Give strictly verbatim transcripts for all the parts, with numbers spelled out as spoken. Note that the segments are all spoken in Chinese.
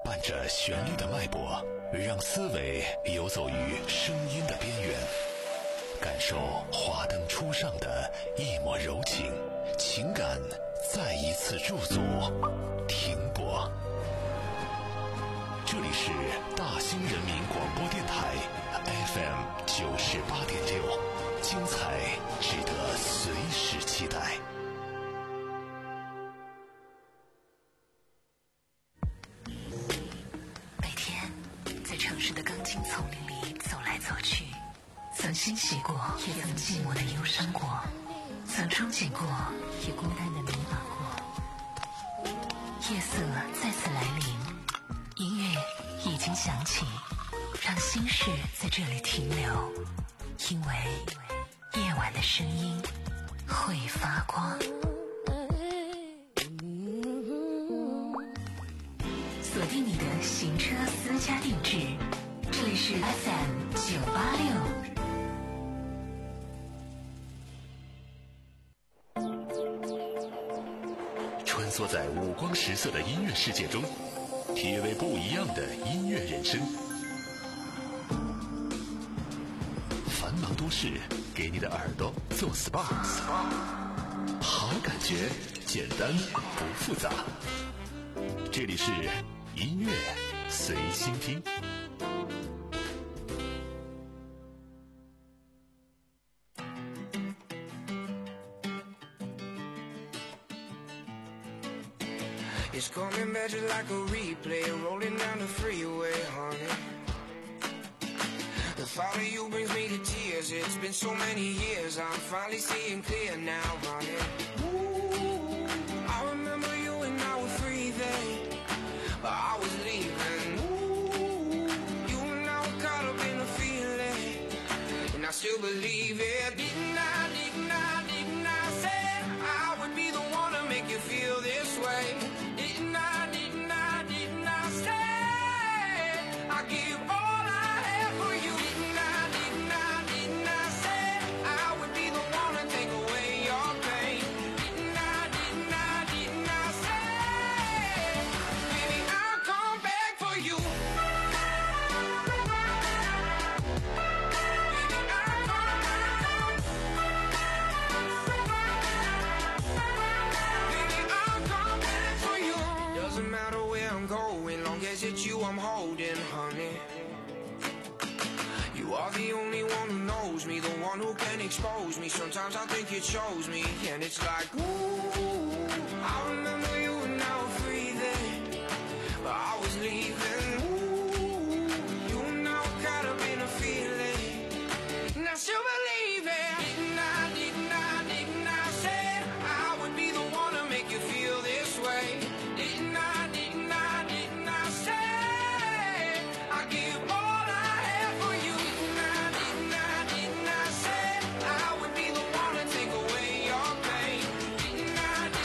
伴着旋律的脉搏，让思维游走于声音的边缘，感受华灯初上的一抹柔情，情感再一次驻足停泊。这里是大兴人民广播电台 F M 九十八点六，精彩值得随时期待。 每天在城市的钢筋丛林里走来走去，曾欣喜过，也曾寂寞的忧伤过，曾憧憬过，也孤单的迷茫过。夜色再次来临，音乐已经响起，让心事在这里停留，因为夜晚的声音会发光。锁定你的行车私家定制，这里是 F M 九八六。 穿梭在五光十色的音乐世界中，体味不一样的音乐人生。繁忙都市给你的耳朵做 S P A， 好感觉简单不复杂。这里是音乐随心听。 It's coming back just like a replay, rolling down the freeway, honey. The thought of you brings me to tears. It's been so many years, I'm finally seeing clear now, honey. Ooh, I remember you and I were free then, but I was leaving. Ooh, you and I were caught up in the feeling, and I still believe it. Didn't I, didn't I, didn't I say I would be the one to make you feel this way? Didn't I, didn't I, didn't I say I give all I have for you? Didn't I, didn't I, didn't I say I would be the one to take away your pain? Didn't I, didn't I, didn't I say, baby, I'll come back for you. Doesn't matter where I'm going, long as it's you I'm holding, honey. You are the only one who knows me, the one who can expose me. Sometimes I think it shows me, and it's like, ooh, I remember you and I were free then, but I was leaving. Ooh, you and I were caught up in a feeling, and I still believe it. Didn't I, didn't I, didn't I say I would be the one to make you feel this way? Didn't I, didn't I, didn't I say I give all I have for you? Didn't I, didn't I, didn't I say I would be the one to take away your pain? Didn't I,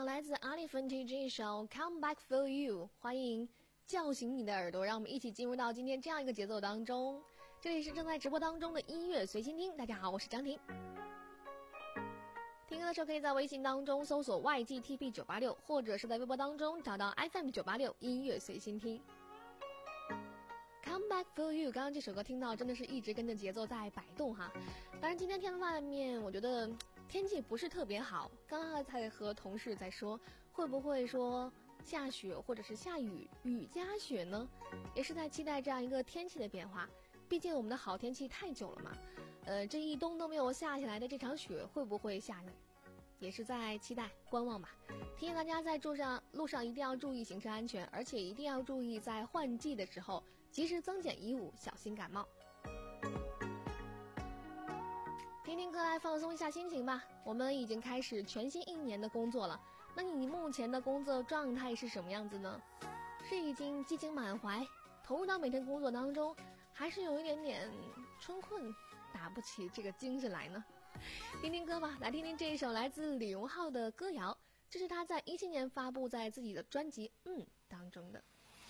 来自 Elephant 这一首 Come Back For You， 欢迎叫醒你的耳朵，让我们一起进入到今天这样一个节奏当中。这里是正在直播当中的音乐随心听，大家好，我是张婷。听歌的时候可以在微信当中搜索 Y G T P 九八六， 或者是在微博当中找到 F M 九八六 音乐随心听。Come Back For You， 刚刚这首歌听到真的是一直跟着节奏在摆动哈。当然今天天外面我觉得天气不是特别好，刚刚才和同事在说会不会说下雪或者是下雨，雨加雪呢，也是在期待这样一个天气的变化。毕竟我们的好天气太久了嘛，呃，这一冬都没有下下来的这场雪会不会下雨，也是在期待观望吧。提醒大家在路上路上一定要注意行车安全，而且一定要注意在换季的时候及时增减衣物，小心感冒。听听歌来放松一下心情吧。我们已经开始全新一年的工作了，那你目前的工作状态是什么样子呢？是已经激情满怀投入到每天工作当中，还是有一点点春困打不起这个精神来呢？听听歌吧，来听听这一首来自李荣浩的歌谣，这是他在一七年发布在自己的专辑嗯当中的。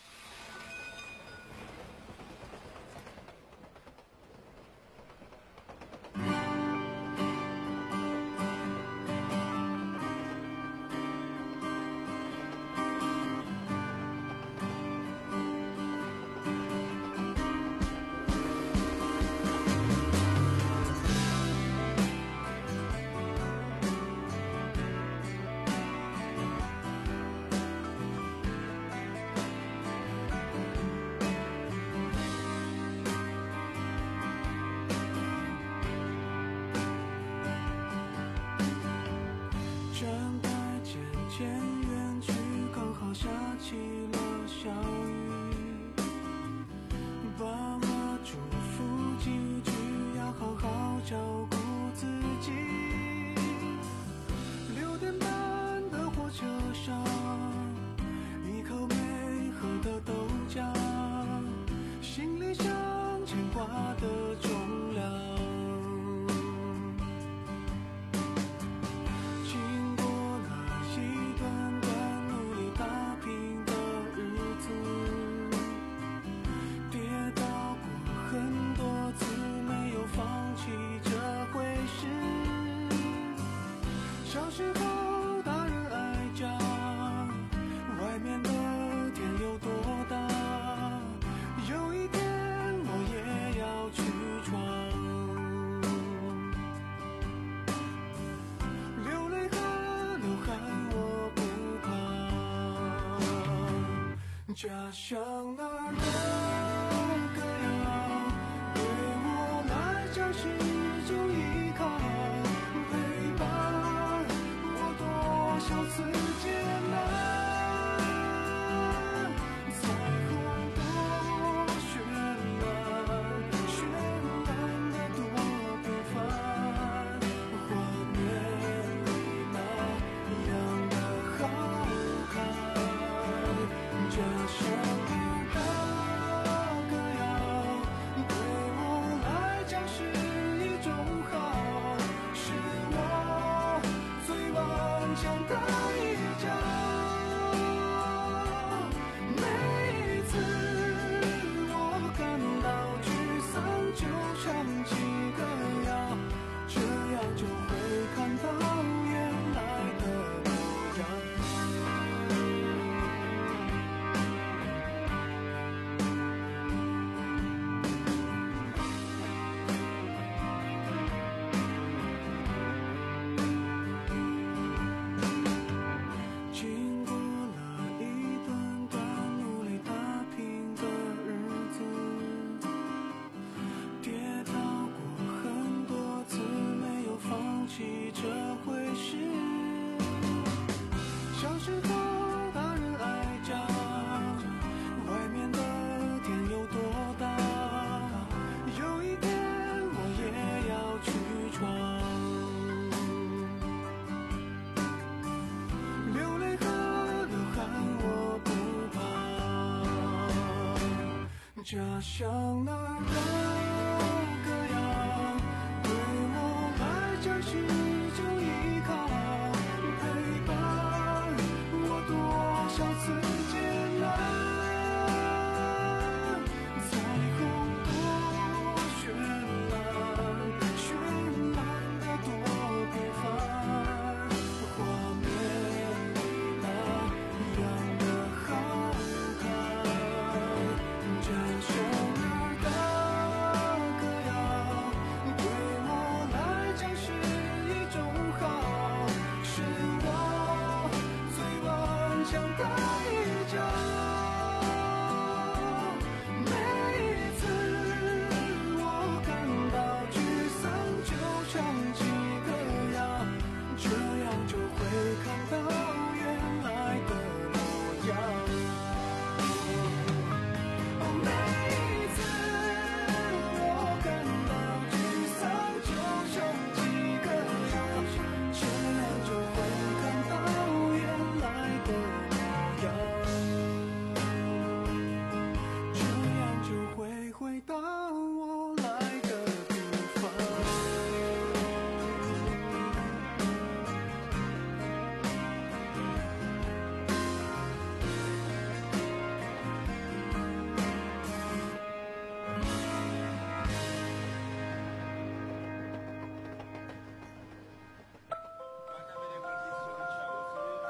家乡那儿的歌谣，对我来讲是一种依靠，陪伴我多少次艰难。彩虹多绚烂，绚烂的多平凡，画面里那样的好看。家乡的歌谣，对我来讲是一种好，是我最顽强的一角。每一次我感到沮丧，就唱起歌谣，这样就会看到原来的模样。家乡那儿的歌谣，对我来讲是一种依靠，陪伴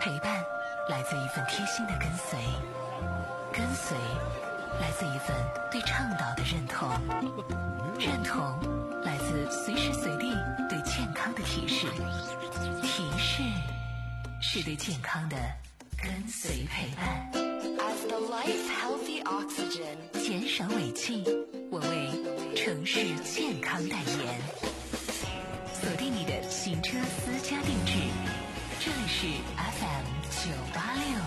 陪伴来自一份贴心的跟随，跟随来自一份对倡导的认同，认同来自随时随地对健康的提示，提示是对健康的跟随陪伴。 As the life healthy oxygen， 减少尾气，我为城市健康代言。锁定你的行车私家定制，这里是 F M 九八六。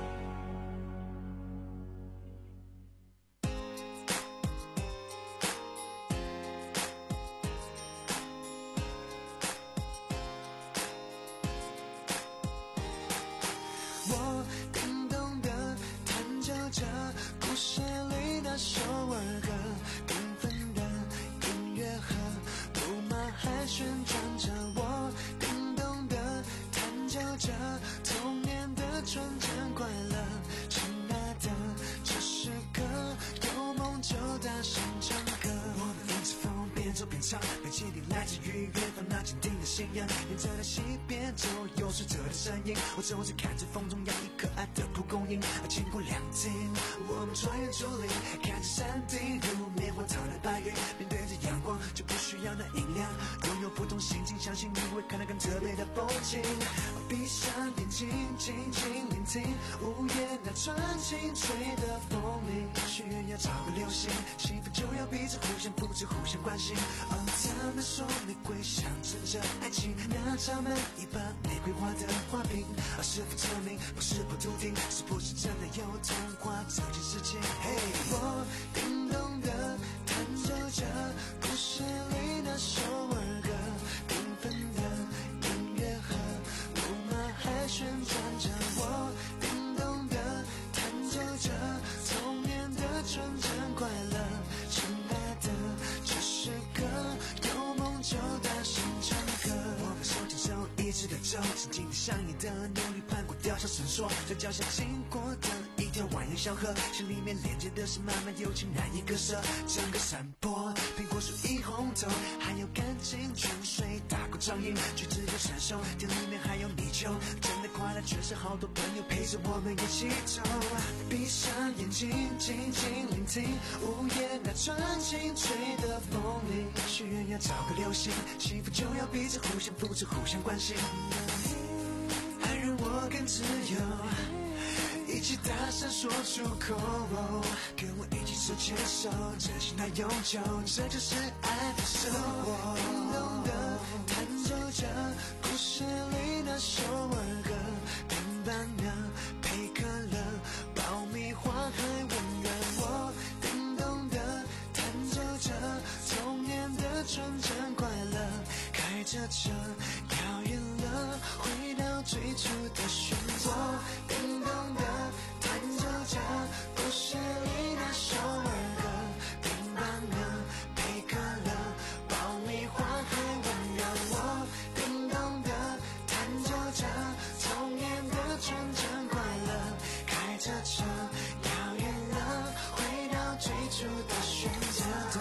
我叮咚的弹奏着故事里那首儿歌，缤纷的音乐盒，布满还旋转着。我叮咚的弹奏着童年的纯真快乐，亲爱的，这时刻有梦就大声唱歌。我们一直风边走边唱，被坚定来自于远方那坚定的信仰。沿着那西边走，有水者的身影，我走着看着风中洋溢可爱的蒲公英。经过两天，我们穿越竹林，看着山顶如棉花糖的白云，面对着阳光就不需要那音量，拥有不同心情，相信你会看到更特别的风景。闭上眼睛，静静聆听午夜那纯净吹的风铃，许愿要找个流星，幸福就要彼此互相扶持，互相关心。哦，他们说玫瑰象征着爱情，那插满一把玫瑰花的花瓶，而是否证明不是不笃定，是不是真的有童话这件事情？嘿，我叮咚的弹奏着故事里那首儿歌，缤纷的音乐盒，布满还旋转着。我叮咚的弹奏着童年的纯真快乐，亲爱的，这时刻有梦就大声唱歌。我们手牵手一直的走，静静的相依的努力攀过吊桥绳索，在脚下经过的一条蜿蜒小河，心里面连接的是漫漫友情难以割舍。整个山坡苹果树一红透，还有干净泉水打过掌印，橘子有闪手，田里面还有泥鳅，真的快乐全是好多朋友陪着我们一起走。闭上眼睛，静静聆听午夜那纯净吹的风铃，许愿要找个流星，幸福就要彼此互相扶持，互相关心。爱让我更自由，一起大声说出口，跟我一起手牵手，真心来永久，这就是爱的生活。叮咚的弹奏着故事里那首儿歌，平板的配可乐，爆米花还温热。我叮咚的弹奏着童年的纯真快乐，开着车遥远了，回到最初的旋律。我叮咚的弹奏着故事里那首儿歌，平板的配可乐，爆米花还温热。我叮咚的弹奏着童年的纯真快乐，开着车遥远了，回到最初的选择。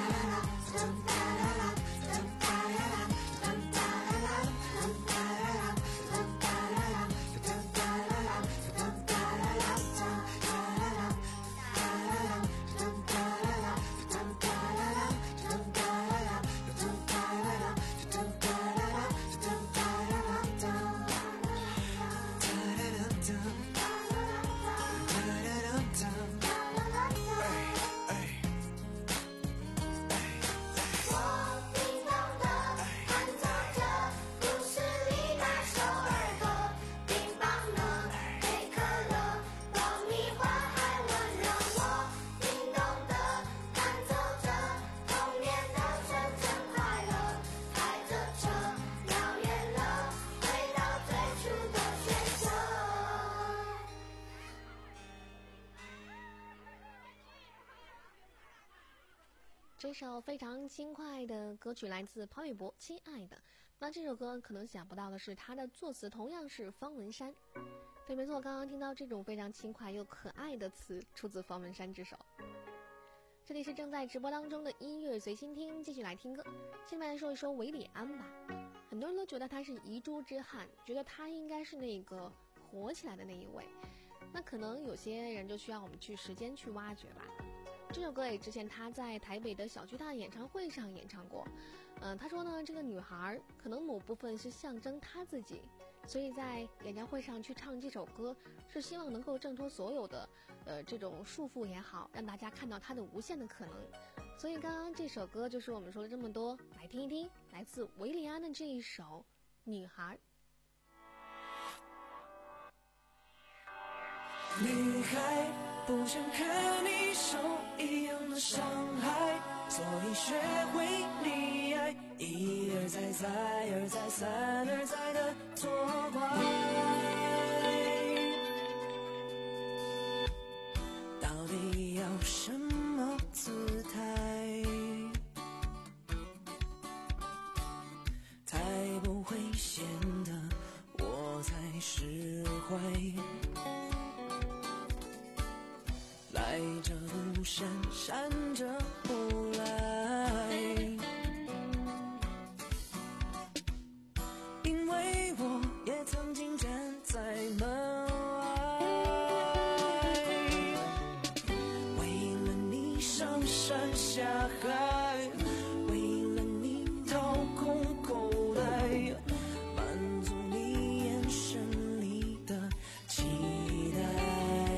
这首非常轻快的歌曲来自潘玮柏，《亲爱的》。那这首歌可能想不到的是，它的作词同样是方文山。对，没错，刚刚听到这种非常轻快又可爱的词，出自方文山之手。这里是正在直播当中的音乐随心听，继续来听歌。下面来说一说韦礼安吧。很多人都觉得他是遗珠之汉，觉得他应该是那个火起来的那一位。那可能有些人就需要我们去时间去挖掘吧。这首歌也之前他在台北的小巨蛋演唱会上演唱过。嗯、呃，他说呢，这个女孩可能某部分是象征她自己，所以在演唱会上去唱这首歌，是希望能够挣脱所有的呃这种束缚也好，让大家看到她的无限的可能。所以刚刚这首歌就是我们说了这么多，来听一听来自维里安的这一首《女孩》。 女孩不想看你受一样的伤害，所以学会溺爱，一而再再而再三而再的错怪。到底要什么姿态，才不会显得我才释怀？来者不善，善者不来，因为我也曾经站在门外，为了你上山下海，为了你掏空口袋，满足你眼神里的期待。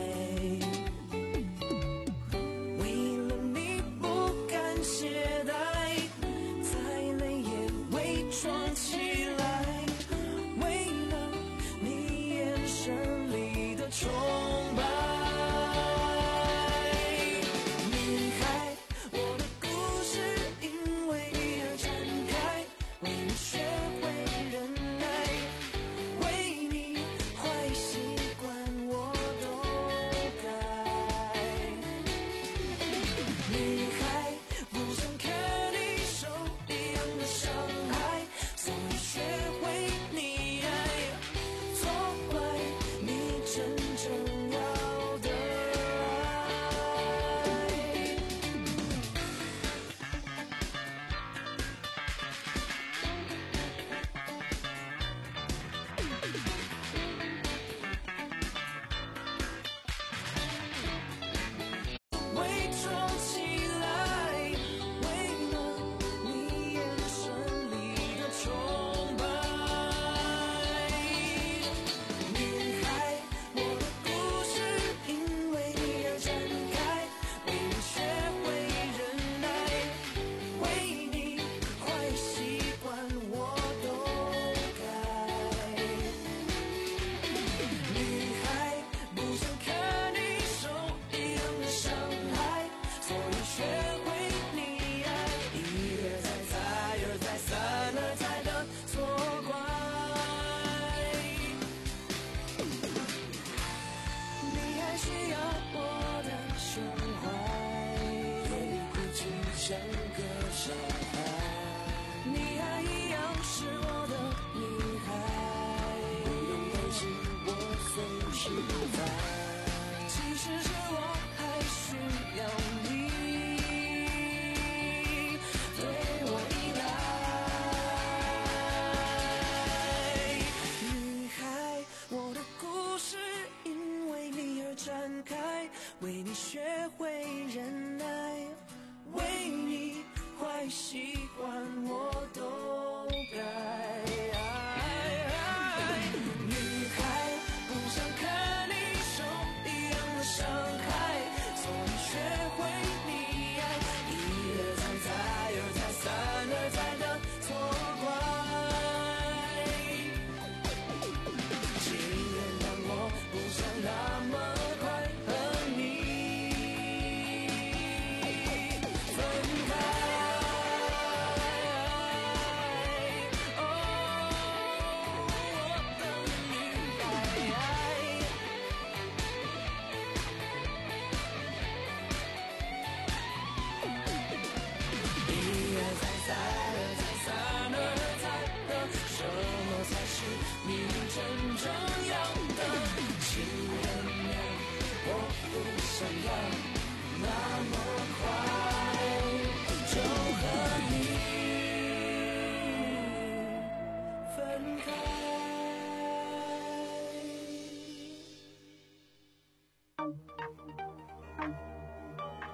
为你学会忍耐，为你坏习惯我都改。女孩不想看你受一样的伤害，所以学会溺爱，一而再再而再三而再的错怪。请原谅我不想那么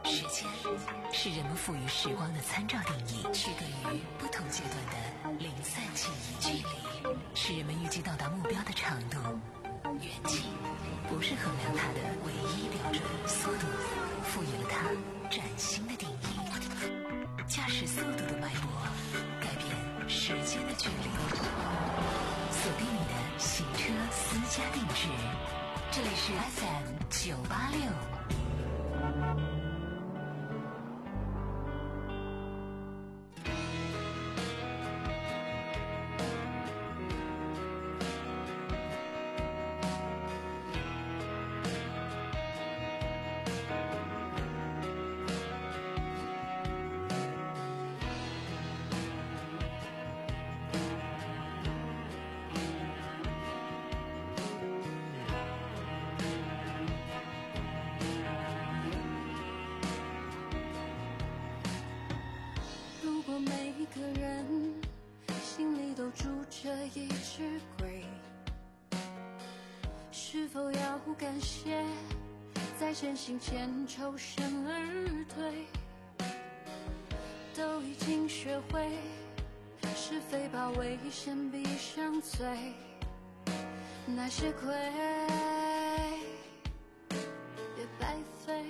时间是人们赋予时光的参照定义，区隔于不同阶段的零散记忆。距离是人们预计到达目标的长度，远近不是衡量它的唯一标准，速度赋予了它崭新的定义。驾驶速度的脉搏，改变时间的距离。锁定你的行车私家定制，这里是 F M 九八六。 每个人心里都住着一只鬼，是否要感谢在前行前抽身而退，都已经学会是非把危险闭上嘴，那些亏别白费，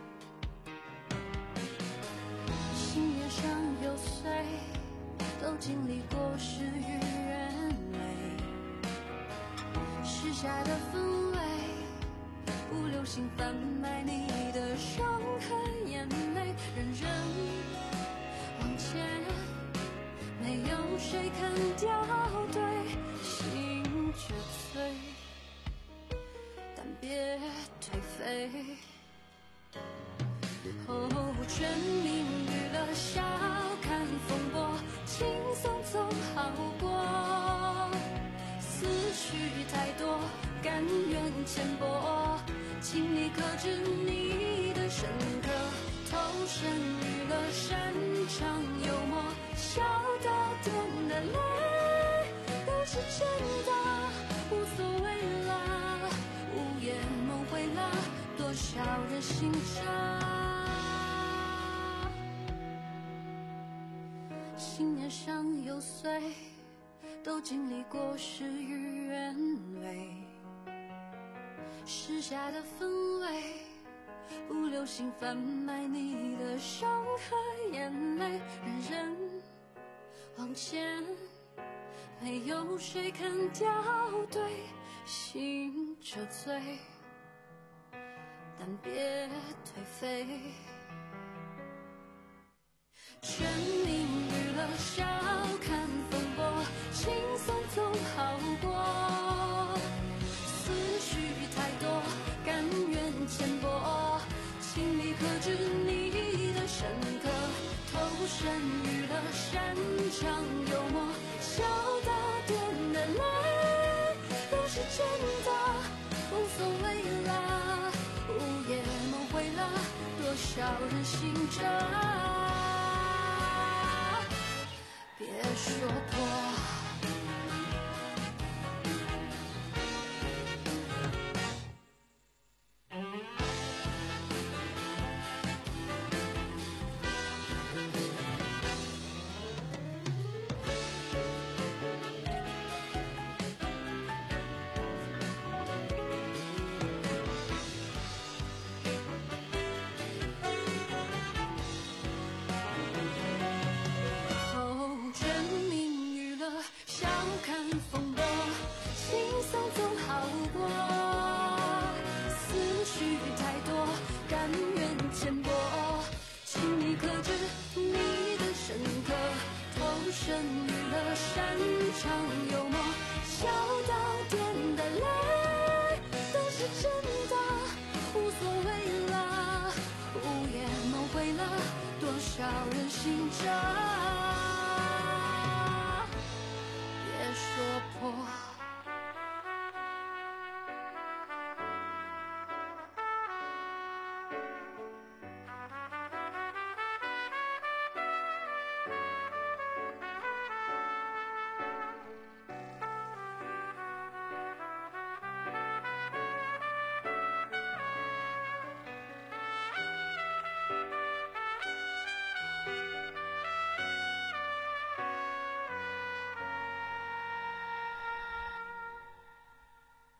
心念上有碎，都经历过事与愿违，时下的氛围不流行贩卖你的伤和眼泪，人人往前，没有谁肯掉队，心却碎，但别颓废。哦，全民娱乐笑看风波，轻松总好过，思绪太多，甘愿浅薄，请你克制你的深刻，投身娱乐擅长幽默，笑到点的泪都是真的，无所谓啦，午夜梦回啦，多少人心伤，信念上有碎，都经历过事与愿违，时下的氛围不流行贩卖你的伤和眼泪，人人往前，没有谁肯掉队，醒着醉，但别颓废。全民娱乐笑看风波，轻松总好过，思绪太多，甘愿浅薄，请你克制你的深刻，投身娱乐擅长幽默，笑到点的泪都是真的，无所谓啦，午夜梦回啦，多少人醒着，别说破。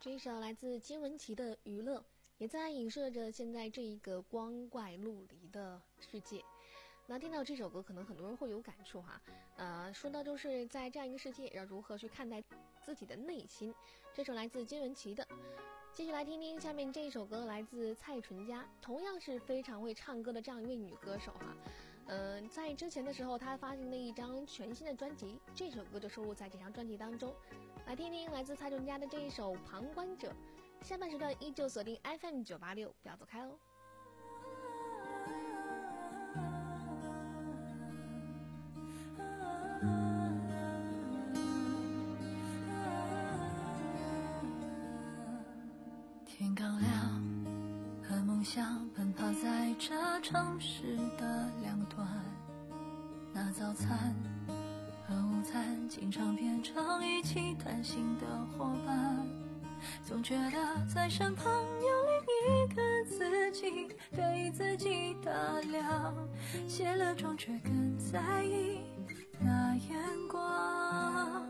这一首来自金玟岐的《娱乐》，也在影射着现在这一个光怪陆离的世界。那听到这首歌，可能很多人会有感触哈。呃，说到就是在这样一个世界，要如何去看待自己的内心。这首来自金玟岐的，继续来听听下面这一首歌，来自蔡淳佳，同样是非常会唱歌的这样一位女歌手哈。嗯、呃，在之前的时候，她发行了一张全新的专辑，这首歌就收录在这张专辑当中。来听听来自蔡淳佳的这一首《旁观者》。下半时段依旧锁定 F M 九八六，不要走开哦。 天刚亮，和梦想奔跑在这城市的两端，那早餐和午餐经常变成一起谈心的伙伴，总觉得在身旁有另一个自己，对自己打量，卸了妆却更在意那眼光，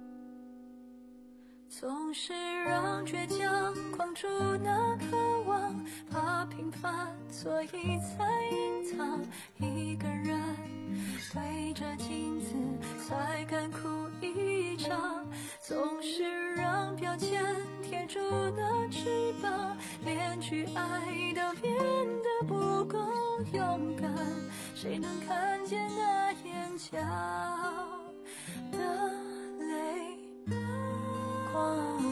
总是让倔强框住那渴望，怕平凡所以才隐藏，一个人对着镜子才敢哭一场，总是让标签贴住那翅膀，连句爱都变得不够勇敢，谁能看见那眼角的泪光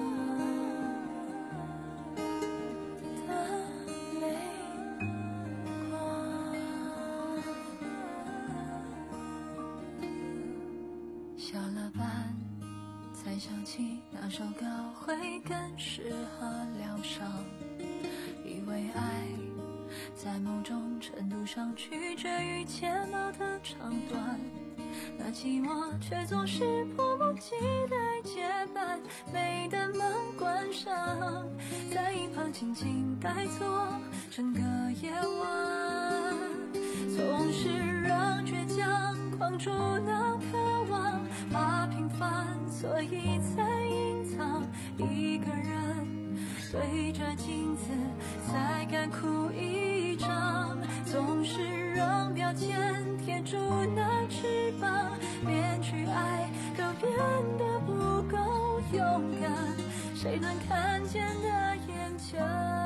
的泪光。下了班才想起那首歌会更适合疗伤，以为爱在某种程度上取决于睫毛的长短，那寂寞却总是迫不及待结伴，没等门关上，在一旁静静待坐整个夜晚，总是让倔强框住那渴望，怕平凡所以才隐藏，一个人对着镜子才敢哭一场，总是让标签贴住那翅膀，连句爱都变得不够勇敢，谁能看见那眼角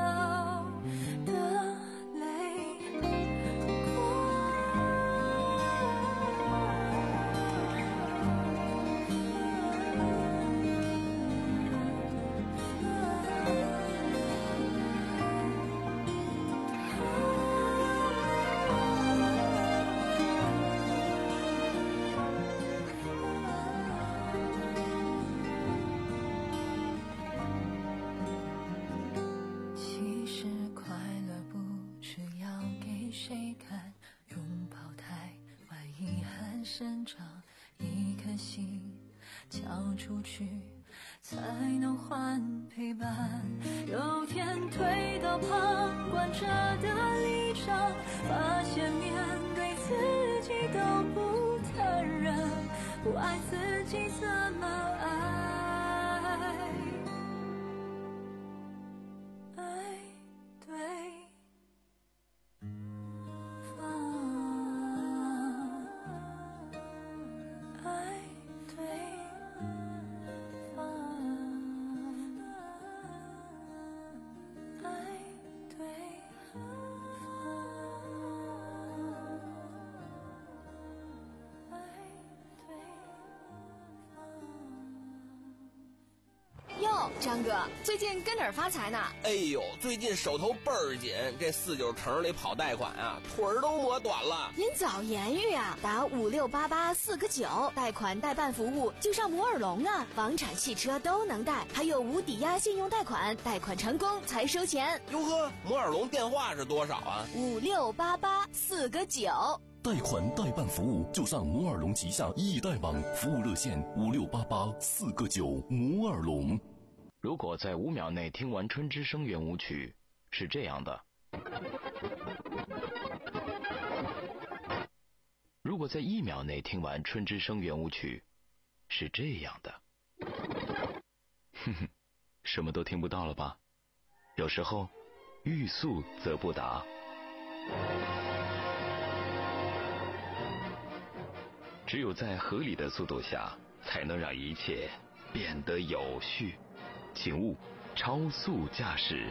的泪光。其实快乐不是要给谁看，拥抱太晚，遗憾生长，一颗心交出去才能换陪伴，有天推到旁观者的立场，发现面对自己都不坦然，不爱自己怎么爱，爱对方，爱对方，爱对方，爱对方。 哟，张哥，最近跟哪儿发财呢？ 哎呦，最近手头倍儿紧，这四九城里跑贷款啊，腿儿都磨短了。 您早言语啊，打五六八八四个九，贷款代办服务就上摩尔龙啊，房产、汽车都能贷，还有无抵押信用贷款，贷款成功才收钱。 哟呵，摩尔龙电话是多少啊？ 五六八八四个九。 贷款代办服务就上摩尔龙旗下易贷网，服务热线五六八八四个九。摩尔龙。 如果在五秒内听完春之声圆舞曲，是这样的；如果在一秒内听完春之声圆舞曲，是这样的。哼哼， 什么都听不到了吧？有时候欲速则不达。只有在合理的速度下，才能让一切变得有序。请勿超速驾驶。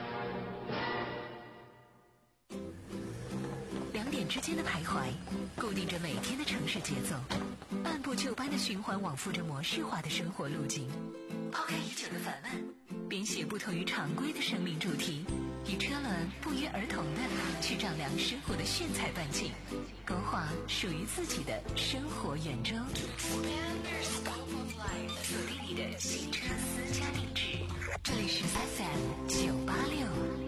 两点之间的徘徊，固定着每天的城市节奏，按部就班的循环往复着模式化的生活路径。抛开已久的烦闷，编写不同于常规的生命主题，与车轮不约而同的去丈量生活的炫彩半径，勾画属于自己的生活圆周。锁定你的新车私家定制，这里是 F M 九八六。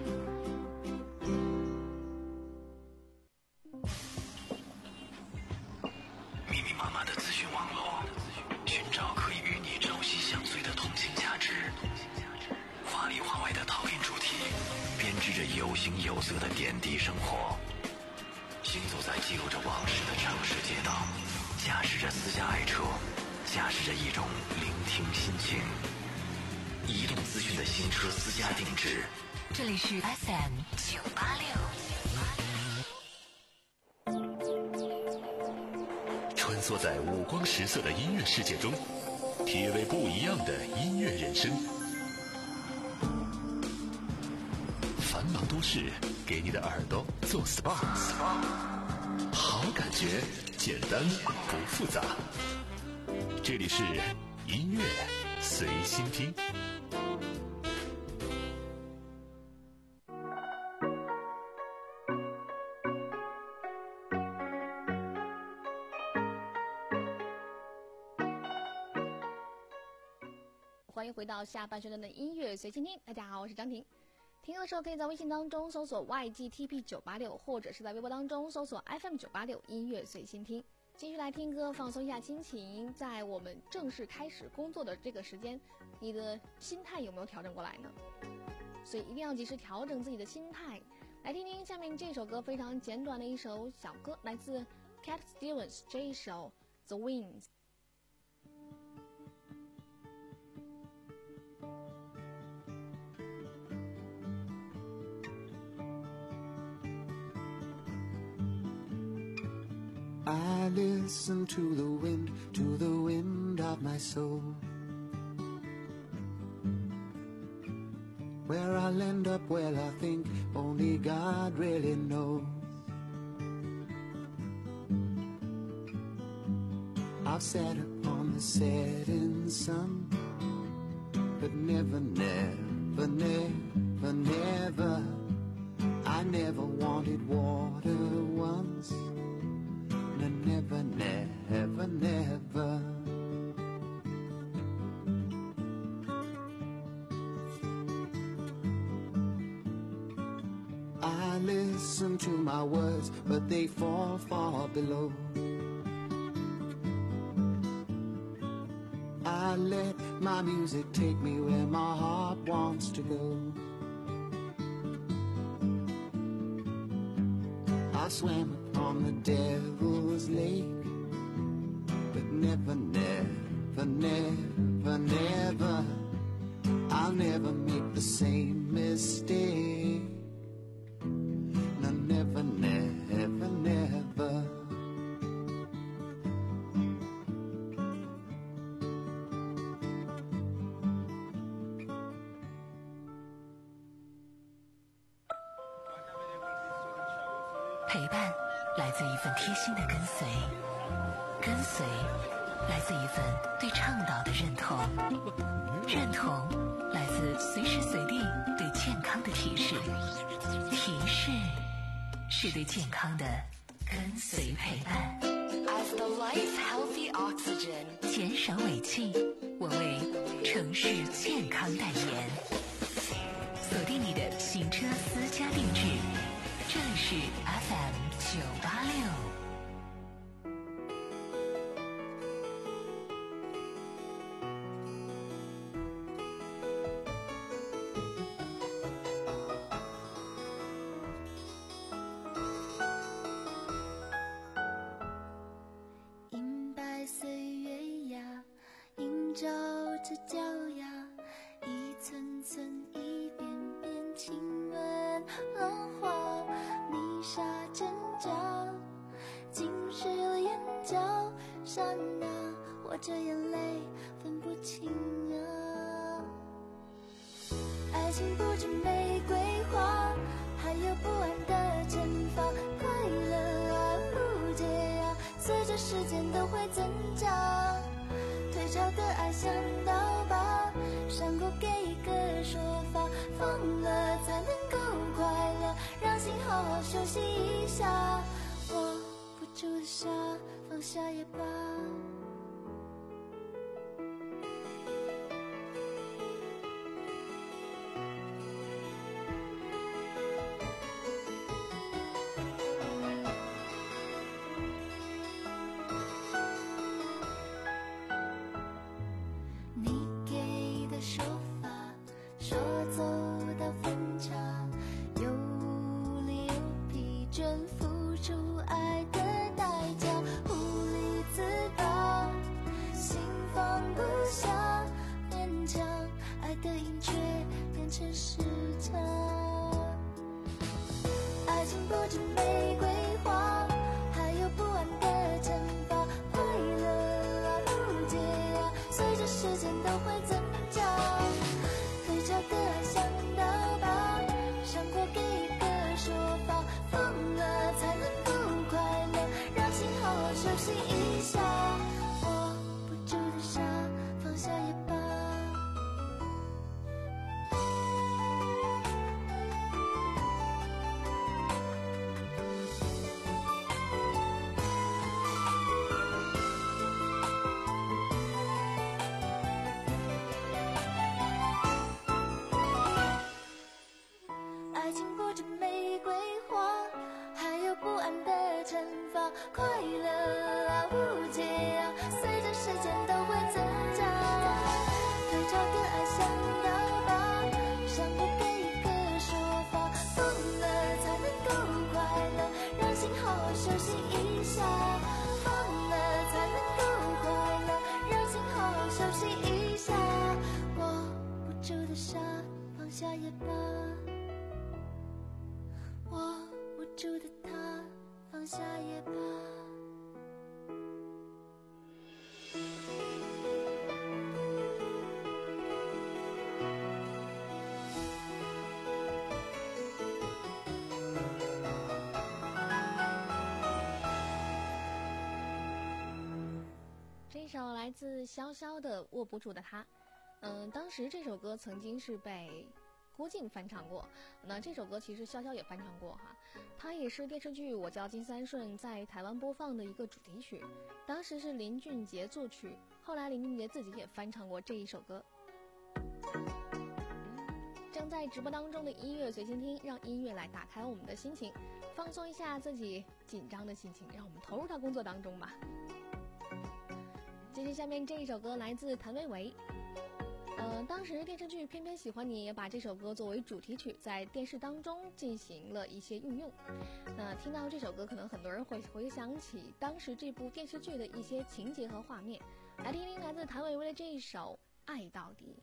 密密麻麻的资讯网络，寻找可以与你朝夕相随的通信价值。华里华外的陶冶主题，编织着有形有色的点滴生活。行走在记录着往事的城市街道，驾驶着私家爱车，驾驶着一种聆听心情。移动资讯的新车私家定制， 这里是 F M 九八六。 穿梭在五光十色的音乐世界中，体味不一样的音乐人生。繁忙都市给你的耳朵做 S P A， 好感觉简单不复杂。这里是音乐随心听。 欢迎回到下半时段的音乐随心听。大家好，我是张婷。听的时候可以在微信当中搜索 Y G T P 九八六，或者是在微博当中搜索 F M 九八六音乐随心听。继续来听歌，放松一下心情。在我们正式开始工作的这个时间，你的心态有没有调整过来呢？所以一定要及时调整自己的心态。来听听下面这首歌，非常简短的一首小歌，来自 Cat Stevens 这一首 The Winds。 I listen to the wind, to the wind of my soul. Where I'll end up, well, I think only God really knows. I've sat upon the setting sun, but never, never, never, never, I never wanted water once. Never, never, never. I listen to my words, but they fall far below. I let my music take me where my heart wants to go. I swam upon the devil's lake, but never, never, never, never, I'll never make the same mistake. No, never, never, never. 陪伴来自一份贴心的跟随，跟随来自一份对倡导的认同，认同来自随时随地对健康的提示，提示是对健康的跟随陪伴。 As the life healthy oxygen， 减少尾气，我为城市健康代言。锁定你的行车私家定制，这里是 F M 九八六。 银白岁月呀，映照着脚丫，一寸着眼泪分不清啊。爱情不止玫瑰花，还有不安的惩罚。快乐啊，误解啊，随着时间都会增长。退潮的爱像刀疤，伤口给一个说法。放了才能够快乐，让心好好休息一下。握不住的沙，放下也罢。爱情不止玫瑰花，还有不安的惩罚。快乐啊，误解啊，随着时间都会增长。退潮的爱像刀疤，伤过给一个说法。放了才能够快乐，让心好好休息一下。握不住的沙，放下也罢。爱情不止玫瑰花，还有不安的惩罚。快乐啊，误解啊，随着时间都会增长。退潮的爱像刀疤，伤不给一个说法。放了才能够快乐，让心好好休息一下。放了才能够快乐，让心好好休息一下。握不住的沙，放下也罢。握不住的他，放下也罢。 这首来自潇潇的《握不住的他》，嗯，当时这首歌曾经是被郭靖翻唱过，那这首歌其实潇潇也翻唱过哈，它也是电视剧《我叫金三顺》在台湾播放的一个主题曲，当时是林俊杰作曲，后来林俊杰自己也翻唱过这一首歌。正在直播当中的音乐随心听，让音乐来打开我们的心情，放松一下自己紧张的心情，让我们投入到工作当中吧。继续下面这一首歌来自谭维维。呃，当时电视剧《偏偏喜欢你》也把这首歌作为主题曲，在电视当中进行了一些运用。那听到这首歌，可能很多人会回想起当时这部电视剧的一些情节和画面。来听听来自谭维维的这一首《爱到底》。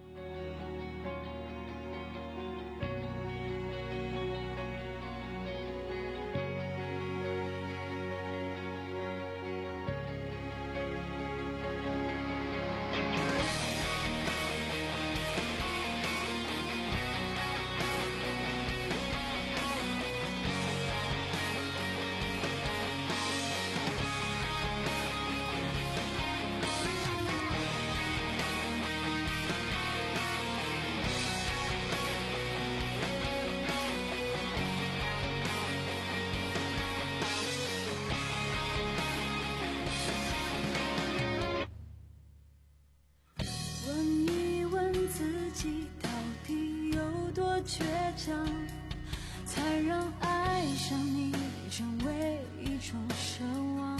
倔强，才让爱上你成为一种奢望。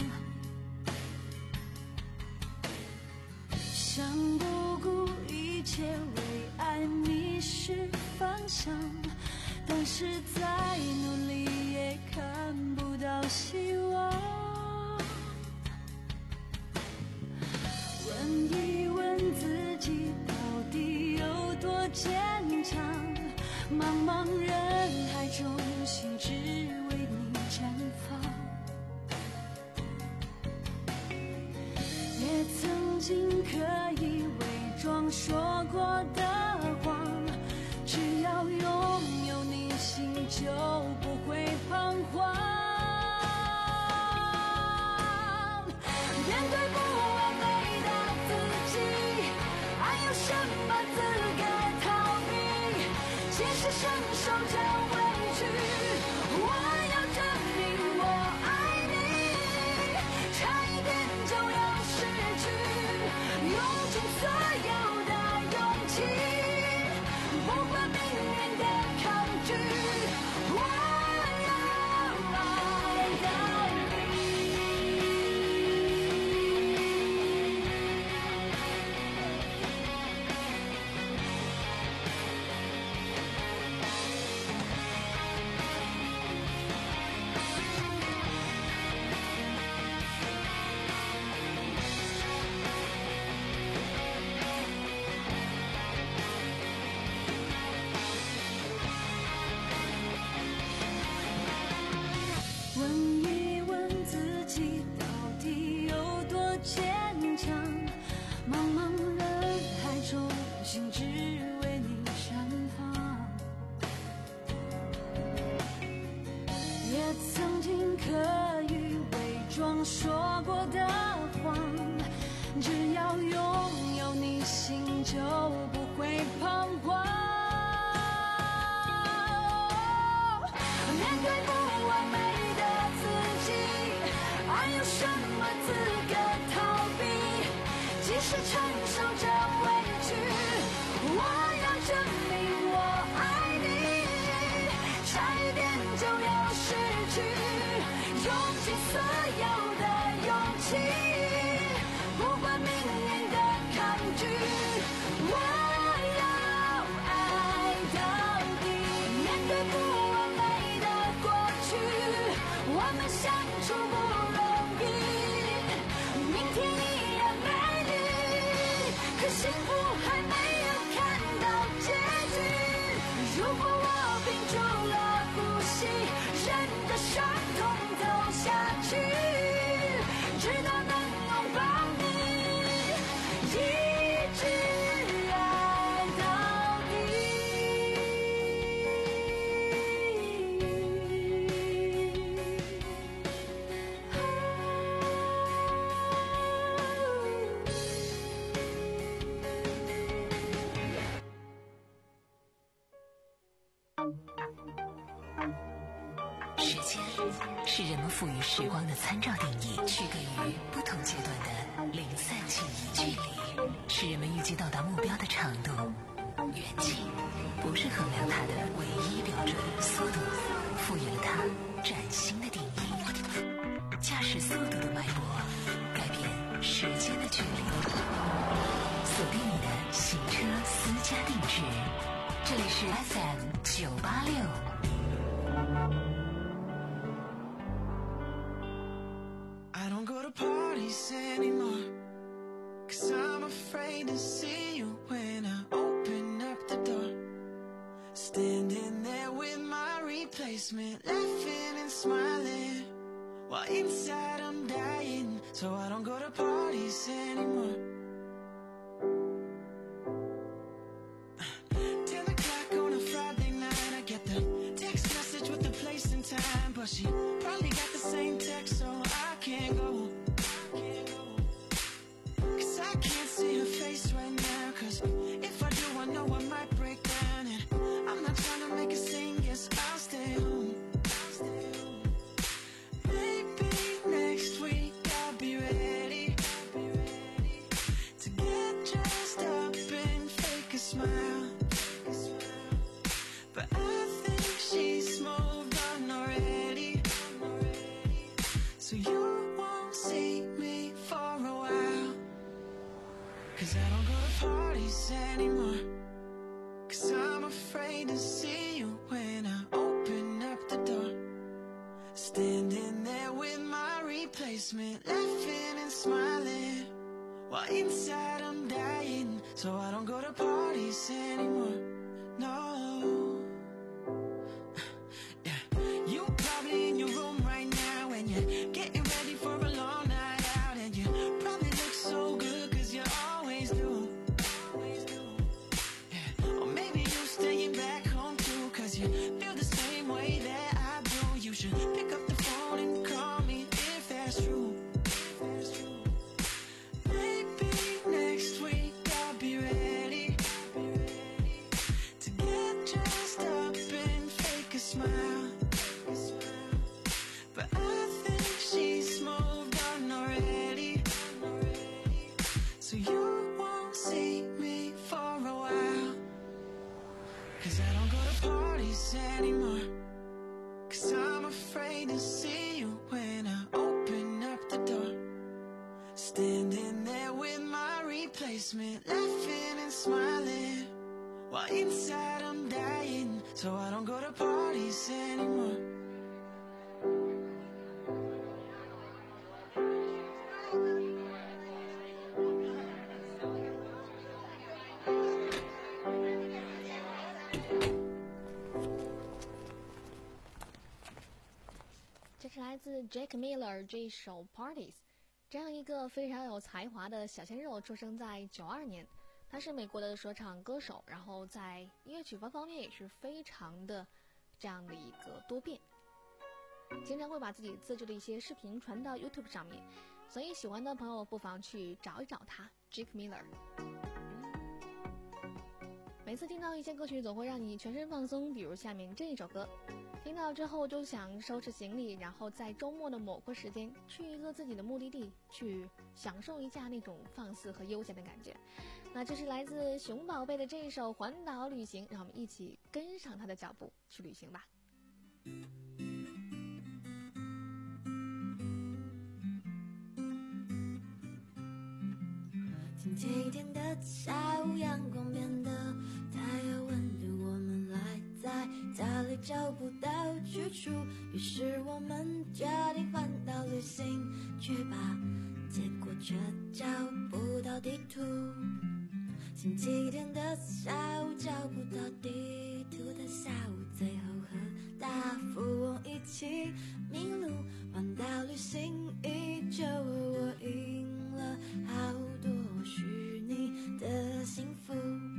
想不顾一切为爱迷失方向，但是再努力也看不到希望。问一问自己，到底有多坚强？茫茫人海中，心只为你绽放。也曾可以伪装说过的谎，只要拥有你，心就不会彷徨。面对不完美的自己，还有什么资格逃避？即使承受着委屈，我要证明我爱你，差一点就要失去，用尽所有的勇气，不管命运的抗拒，我要爱到底。问一问自己，到底有多坚强？茫茫人海中，心只为你绽放。也曾经可以伪装说过的谎，只要拥有你，心就不会彷徨。面对不完美的自己，还有什么资格逃避？即使承受着委屈，我要证明我爱你，差一点就要失去，用尽所有的勇气，不管命运的抗拒，我要爱到底。面对不完美的过去，我们相处不容易，明天依然美丽，可幸福还没有看到结局。如果我屏住了呼吸，任的伤痛走下去，直到能拥抱你，一直爱到时间是人们赋予时光的参照定义，区隔于不同阶段的零散记忆。距离是人们预计到达目标的长度，远近不是衡量它的唯一标准。速度赋予了它崭新的定义。驾驶速度的脉搏，改变时间的距离。锁定你的行车私家定制，这里是 F M 九八六。 I don't go to parties anymore, 'cause I'm afraid to see you when I open up the door. Standing there with my replacement, laughing and smiling, while inside I'm dying. So I don't go to parties anymore. ten o'clock on a Friday night, I get the text message with the place and time, but she probably got the same text, so I can't go. Cause I can't see her face right now, cause if I do I know I might break down, and I'm not trying to make a scene, guess I'll stay home. Maybe next week I'll be ready to get dressed up and fake a smile, but I think she's moved on already, so you won't see me for a while. Cause I don't go to parties anymore, 'cause I'm afraid to see you when I open up the door. Standing there with my replacement, laughing and smiling, while inside I'm dying. So I don't go to parties anymore, no. Yeah. You probably in your room right now, and you're getting ready for a long night out, and you probably look so good 'cause you're all you feel the same way that I do, you should pick up the phone and call me if that's true. Maybe next week I'll be ready to get dressed up and fake a smile, but I think she's moved on already, so you won't see me for a while. Cause I don't go to parties anymore, cause I'm afraid to see you when I open up the door. Standing there with my replacement, laughing and smiling, while inside I'm dying. So I don't go to parties anymore. 这是来自 Jack Miller 这一首 Parties。 这样一个非常有才华的小鲜肉出生在九二年，他是美国的说唱歌手，然后在音乐曲风方面也是非常的这样的一个多变，经常会把自己自制的一些视频传到 YouTube 上面，所以喜欢的朋友不妨去找一找他 Jack Miller。 每次听到一些歌曲总会让你全身放松，比如下面这一首歌，听到之后就想收拾行李，然后在周末的某个时间去一个自己的目的地，去享受一下那种放肆和悠闲的感觉。那这是来自熊宝贝的这一首环岛旅行，让我们一起跟上他的脚步去旅行吧。 星期天的下午，阳光变得太有温度，我们赖在家里找不到去处，于是我们决定环岛旅行去吧，结果却找不到地图。星期天的下午，找不到地图的下午，最后和大富翁一起迷路，环岛旅行依旧，我赢了好多虚拟的幸福。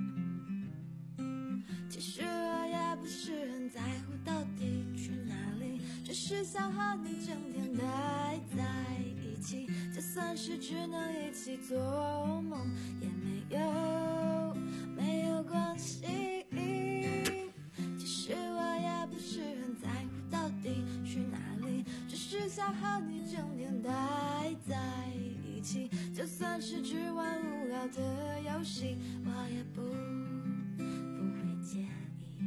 其实我也不是很在乎到底去哪里，只是想和你整天待在一起，就算是只能一起做梦也没有没有关系。其实我也不是很在乎到底去哪里，只是想和你整天待在一起，就算是只玩无聊的游戏，我也不不会介意。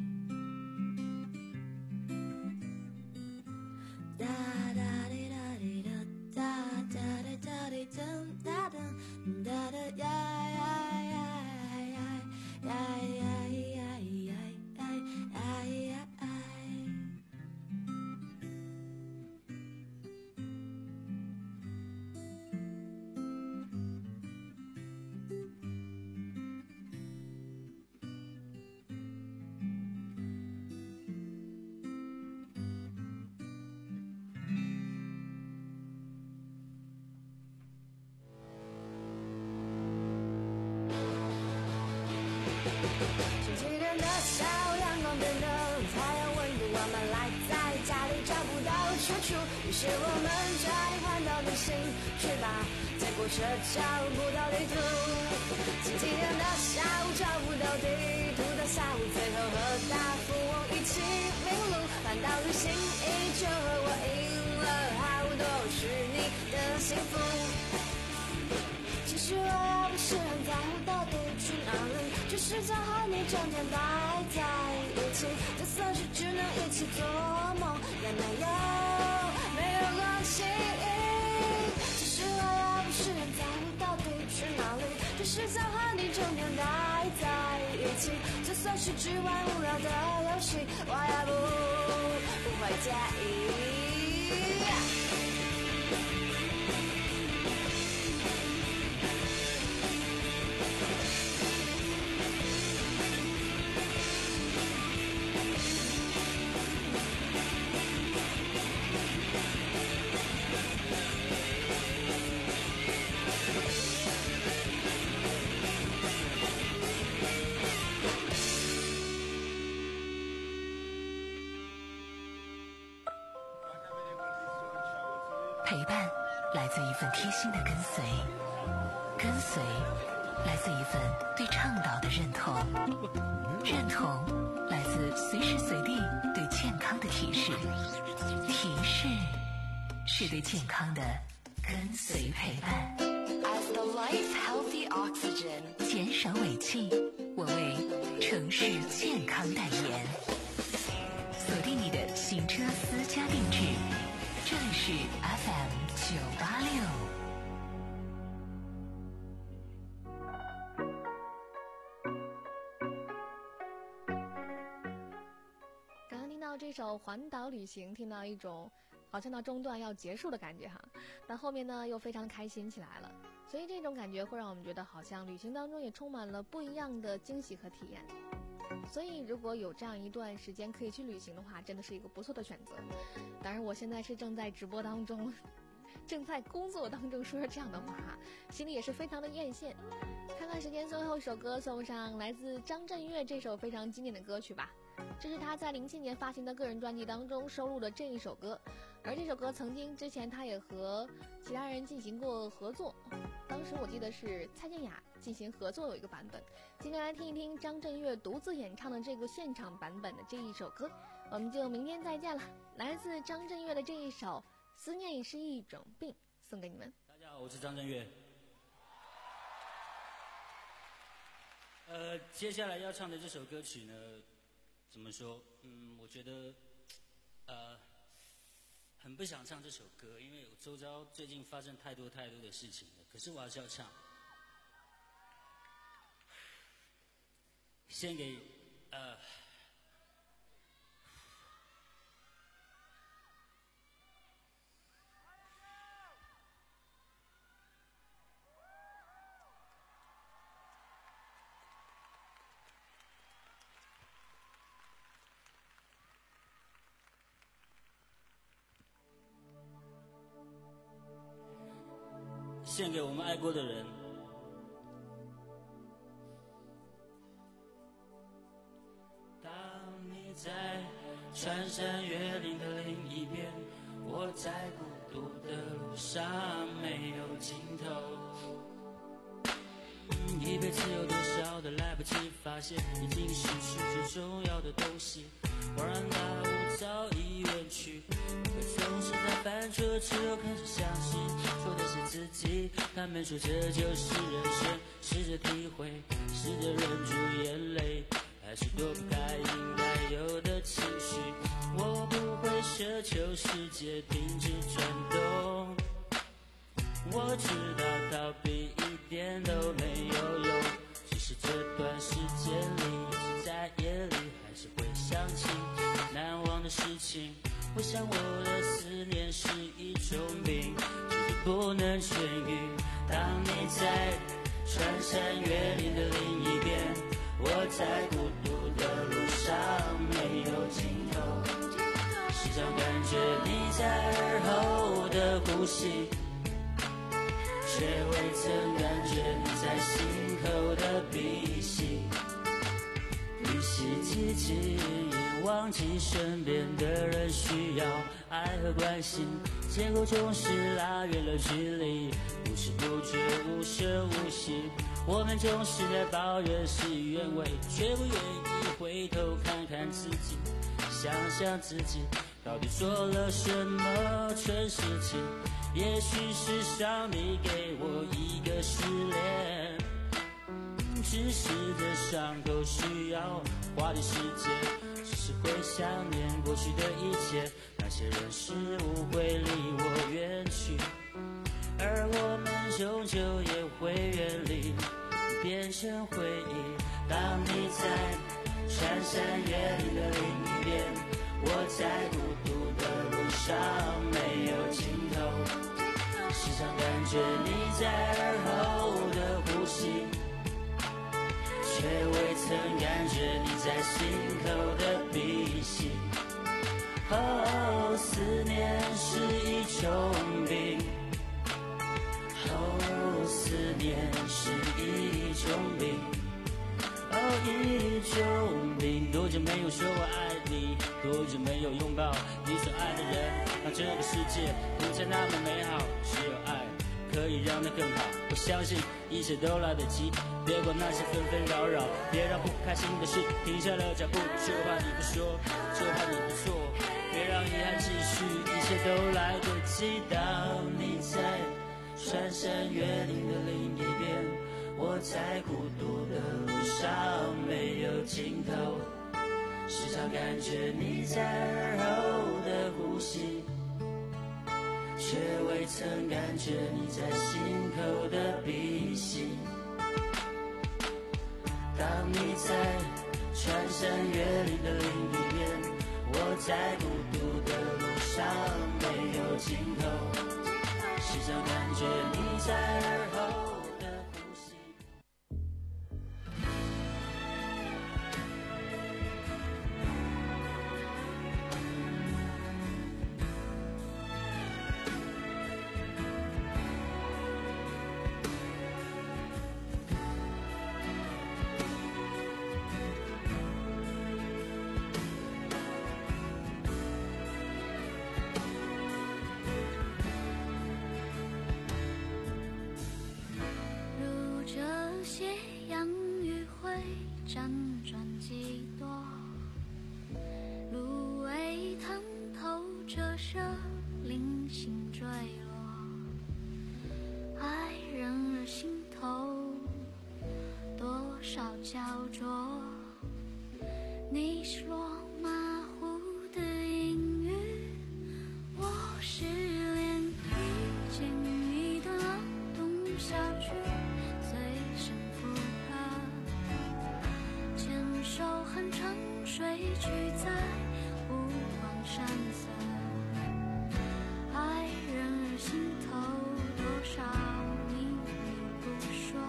哒哒滴哒滴哒哒哒哒哒滴噔哒噔哒哒呀呀呀呀呀呀呀呀呀呀呀。星期天的下午，阳光变得太有温度，我们赖在家里找不到去处，于是我们决定环岛旅行去吧，结果却找不到地图。星期天的下午，找不到地图的下午，最后和大富翁一起迷路，环岛旅行依旧，我赢了好多虚拟的幸福。其实我也不是很在乎到底去哪里，只是想和你整天待在一起，就算是只能一起做梦也没有没有关系。其实我也不是很在乎到底去哪里，只是想和你整天待在一起，就算是只玩无聊的游戏，我也不不会介意。 陪伴来自一份贴心的跟随，跟随来自一份对倡导的认同，认同来自随时随地对健康的提示，提示是对健康的跟随陪伴。 As the life healthy oxygen， 减少尾气，我为城市健康代言。锁定你的行车私家定制，这里是 F M 九八六。 刚刚听到这首《环岛旅行》，听到一种好像到中段要结束的感觉哈，但后面呢又非常开心起来了，所以这种感觉会让我们觉得好像旅行当中也充满了不一样的惊喜和体验。所以如果有这样一段时间可以去旅行的话，真的是一个不错的选择。当然我现在是正在直播当中，正在工作当中说着这样的话，心里也是非常的艳羡。看看时间，最后一首歌送上来自张震岳这首非常经典的歌曲吧。这是他在零七年发行的个人专辑当中收录的这一首歌，而这首歌曾经之前他也和其他人进行过合作，当时我记得是蔡健雅进行合作有一个版本。今天来听一听张震岳独自演唱的这个现场版本的这一首歌，我们就明天再见了。来自张震岳的这一首《思念是一种病》送给你们。 大家好，我是张震岳。呃，接下来要唱的这首歌曲呢，怎么说？嗯，我觉得，呃，很不想唱这首歌，因为我周遭最近发生太多太多的事情了。可是我还是要唱，献给呃。献给我们爱过的人。当你在穿山越岭的另一边，我在孤独的路上没有尽头。一辈子有多少的来不及发现，已经失去最重要的东西，恍然大悟早已远去。可总是在翻车之后开始相信，错的是自己。他们说这就是人生，试着体会，试着忍住眼泪，还是躲不开应该有的情绪。我不会奢求世界停止转动，我知道逃避一点都没有用，只是这段时间里一直在夜里还是会想起难忘的事情。我想我的思念是一种病，只是不能痊愈。当你在穿山越岭的另一边，我在孤独的路上没有尽头，时常感觉你在耳后的呼吸，却未曾感觉你在心口的鼻息。一夕之间也忘记身边的人需要爱和关心，结果总是拉远了距离，不知不觉无声无息。我们总是在抱怨事与愿违，却不愿意回头看看自己，想想自己到底做了什么蠢事情。也许是上帝给我一个失恋，只是这伤口需要花点时间，只是会想念过去的一切，那些人事物会离我远去，而我们终究也会远离，变成回忆。当你在穿山越岭的另一边，我在孤独的路上没有尽头，时常感觉你在耳后的呼吸，却未曾感觉你在心口的鼻息。哦，思念是一种病，哦，思念是一种病，哦，一种病。多久没有说我爱你？ 多久没有拥抱你所爱的人，让这个世界不再那么美好，只有爱可以让它更好。我相信一切都来得及，别管那些纷纷扰扰，别让不开心的事停下了脚步，就怕你不说，就怕你不错，别让遗憾继续，一切都来得及。当你在穿山越岭的另一边，我在孤独的路上没有尽头，时常感觉你在耳后的呼吸，却未曾感觉你在心口的鼻息。当你在穿山越岭的另一边，我在孤独的路上没有尽头，时常感觉你在耳后的呼吸。辗转几多，芦苇探透折射零星坠落，爱人儿心头多少焦灼，你是落马虎的阴雨，我是连一见一段浪动下去，最深附和手含长水去在湖光山色，爱人儿心头多少秘密不说，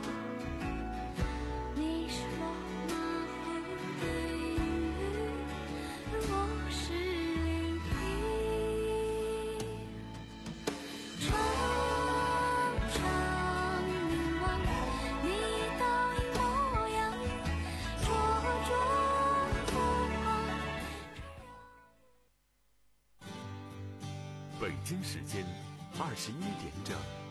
你是落马虎的阴雨，而我是涟漪，常常凝望你倒影模样， 北京时间二十一点整。